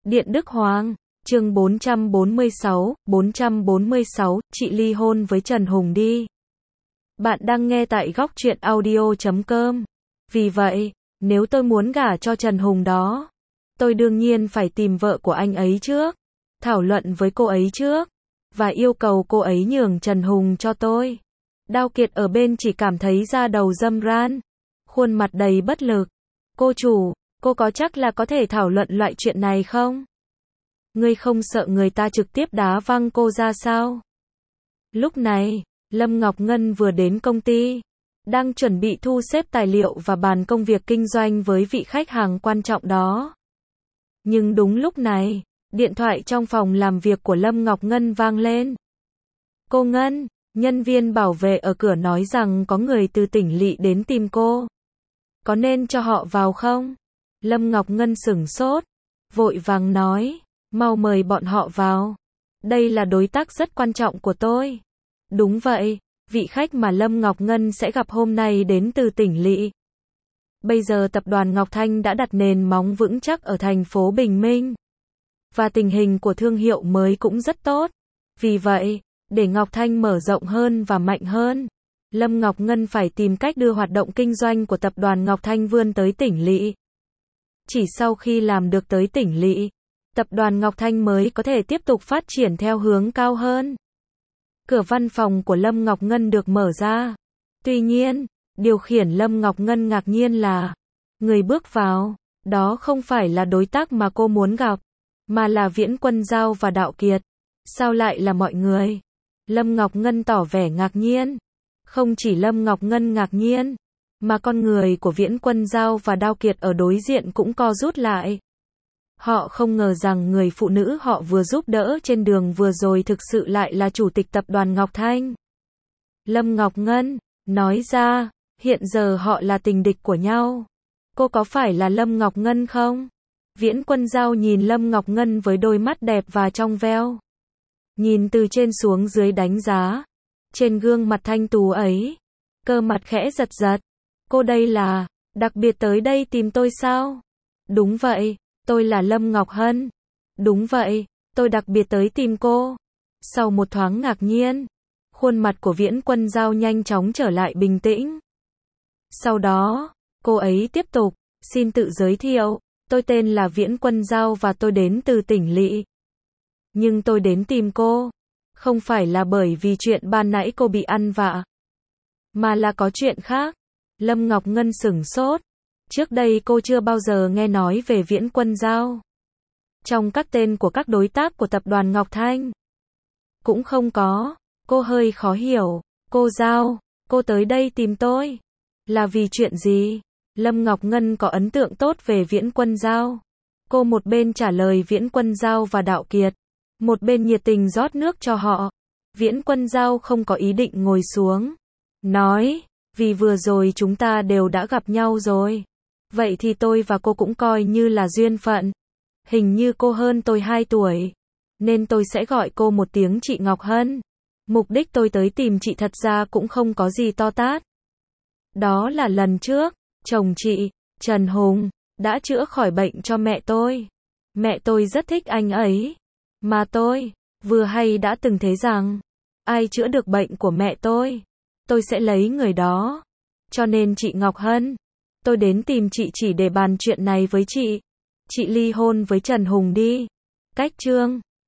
Điện Đức Hoàng, chương 446, chị ly hôn với Trần Hùng đi. Bạn đang nghe tại góc truyện audio.com. Vì vậy, nếu tôi muốn gả cho Trần Hùng đó, tôi đương nhiên phải tìm vợ của anh ấy trước, thảo luận với cô ấy trước, và yêu cầu cô ấy nhường Trần Hùng cho tôi. Đao Kiệt ở bên chỉ cảm thấy da đầu râm ran, khuôn mặt đầy bất lực. Cô chủ, cô có chắc là có thể thảo luận loại chuyện này không? Ngươi không sợ người ta trực tiếp đá văng cô ra sao? Lúc này, Lâm Ngọc Ngân vừa đến công ty, đang chuẩn bị thu xếp tài liệu và bàn công việc kinh doanh với vị khách hàng quan trọng đó. Nhưng đúng lúc này, điện thoại trong phòng làm việc của Lâm Ngọc Ngân vang lên. Cô Ngân, nhân viên bảo vệ ở cửa nói rằng có người từ tỉnh lỵ đến tìm cô. Có nên cho họ vào không? Lâm Ngọc Ngân sửng sốt, vội vàng nói, mau mời bọn họ vào. Đây là đối tác rất quan trọng của tôi. Đúng vậy, vị khách mà Lâm Ngọc Ngân sẽ gặp hôm nay đến từ tỉnh lỵ. Bây giờ tập đoàn Ngọc Thanh đã đặt nền móng vững chắc ở thành phố Bình Minh. Và tình hình của thương hiệu mới cũng rất tốt. Vì vậy, để Ngọc Thanh mở rộng hơn và mạnh hơn, Lâm Ngọc Ngân phải tìm cách đưa hoạt động kinh doanh của tập đoàn Ngọc Thanh vươn tới tỉnh lỵ. Chỉ sau khi làm được tới tỉnh lỵ, tập đoàn Ngọc Thanh mới có thể tiếp tục phát triển theo hướng cao hơn. Cửa văn phòng của Lâm Ngọc Ngân được mở ra. Tuy nhiên, điều khiến Lâm Ngọc Ngân ngạc nhiên là, người bước vào, đó không phải là đối tác mà cô muốn gặp, mà là Viễn Quân Giao và Đạo Kiệt. Sao lại là mọi người? Lâm Ngọc Ngân tỏ vẻ ngạc nhiên. Không chỉ Lâm Ngọc Ngân ngạc nhiên, mà con người của Viễn Quân Giao và Đạo Kiệt ở đối diện cũng co rút lại. Họ không ngờ rằng người phụ nữ họ vừa giúp đỡ trên đường vừa rồi thực sự lại là chủ tịch tập đoàn Ngọc Thanh. Lâm Ngọc Ngân nói ra, hiện giờ họ là tình địch của nhau. Cô có phải là Lâm Ngọc Ngân không? Viễn Quân Giao nhìn Lâm Ngọc Ngân với đôi mắt đẹp và trong veo. Nhìn từ trên xuống dưới đánh giá. Trên gương mặt thanh tú ấy, cơ mặt khẽ giật giật. Cô đây là, đặc biệt tới đây tìm tôi sao? Đúng vậy, tôi là Lâm Ngọc Hân. Đúng vậy, tôi đặc biệt tới tìm cô. Sau một thoáng ngạc nhiên, khuôn mặt của Viễn Quân Giao nhanh chóng trở lại bình tĩnh. Sau đó, cô ấy tiếp tục, xin tự giới thiệu, tôi tên là Viễn Quân Giao và tôi đến từ tỉnh lỵ. Nhưng tôi đến tìm cô, không phải là bởi vì chuyện ban nãy cô bị ăn vạ, mà là có chuyện khác. Lâm Ngọc Ngân sửng sốt. Trước đây cô chưa bao giờ nghe nói về Viễn Quân Giao. Trong các tên của các đối tác của tập đoàn Ngọc Thanh, cũng không có. Cô hơi khó hiểu. Cô Giao, cô tới đây tìm tôi, là vì chuyện gì? Lâm Ngọc Ngân có ấn tượng tốt về Viễn Quân Giao. Cô một bên trả lời Viễn Quân Giao và Đạo Kiệt, một bên nhiệt tình rót nước cho họ. Viễn Quân Giao không có ý định ngồi xuống. Nói, vì vừa rồi chúng ta đều đã gặp nhau rồi. Vậy thì tôi và cô cũng coi như là duyên phận. Hình như cô hơn tôi 2 tuổi, nên tôi sẽ gọi cô một tiếng chị Ngọc Hân. Mục đích tôi tới tìm chị thật ra cũng không có gì to tát. Đó là lần trước, chồng chị, Trần Hùng, đã chữa khỏi bệnh cho mẹ tôi. Mẹ tôi rất thích anh ấy. Mà tôi, vừa hay đã từng thấy rằng, ai chữa được bệnh của mẹ tôi sẽ lấy người đó. Cho nên chị Ngọc Hân, tôi đến tìm chị chỉ để bàn chuyện này với chị. Chị ly hôn với Trần Hùng đi. Cách chương